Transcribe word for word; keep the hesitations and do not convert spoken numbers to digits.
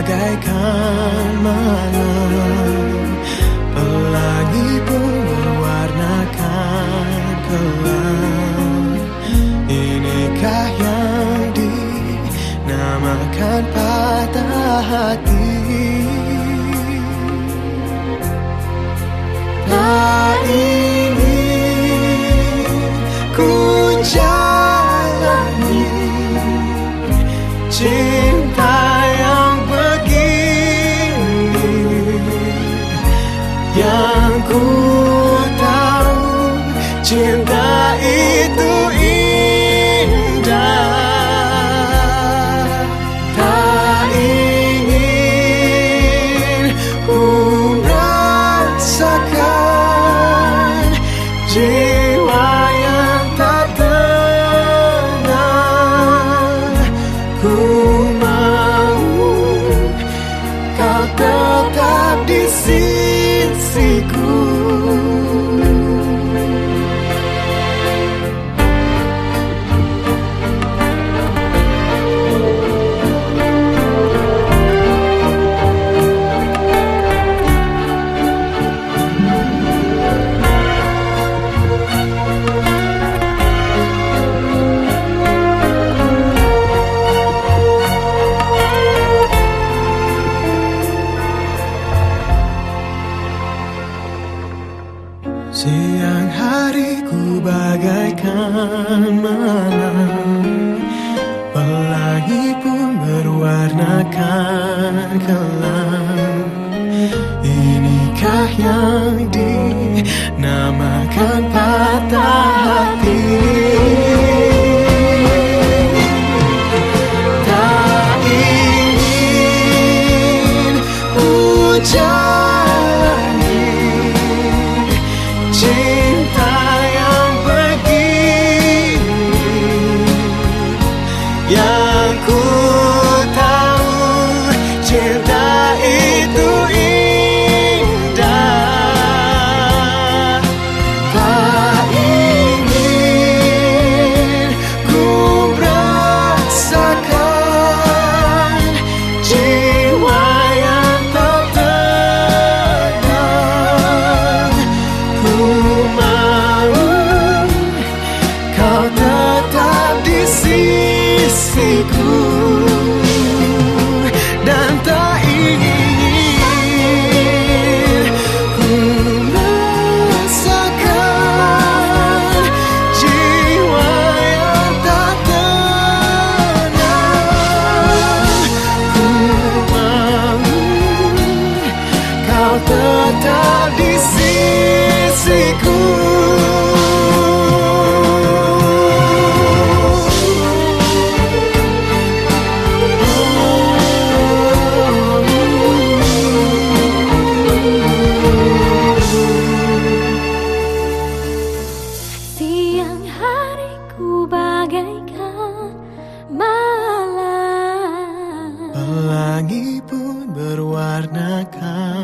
bagaikan malam, pelangi pun berwarnakan kelam. Inikah yang dinamakan patah hati? Tak ingin ku jalani cinta yang begini, yang ku tahu cinta itu indah. Tak ingin ku merasakan jiwa yang tak tenang. Ku mau kau tetap di sisiku. Siang hariku bagaikan malam, pelangi pun berwarnakan kelam. Inikah yang dinamakan patah hati? Tak ingin ku jalani cinta yang begini, yang ku tahu cinta itu indah. Tak ingin ku merasakan jiwa yang tak tenang. Ku mau kau tetap di sisiku, dan tak ingin ku merasakan jiwa yang tak tenang. Ku mau kau tetap di sisiku. Siang hariku bagaikan malam, Pelangi pun berwarnakan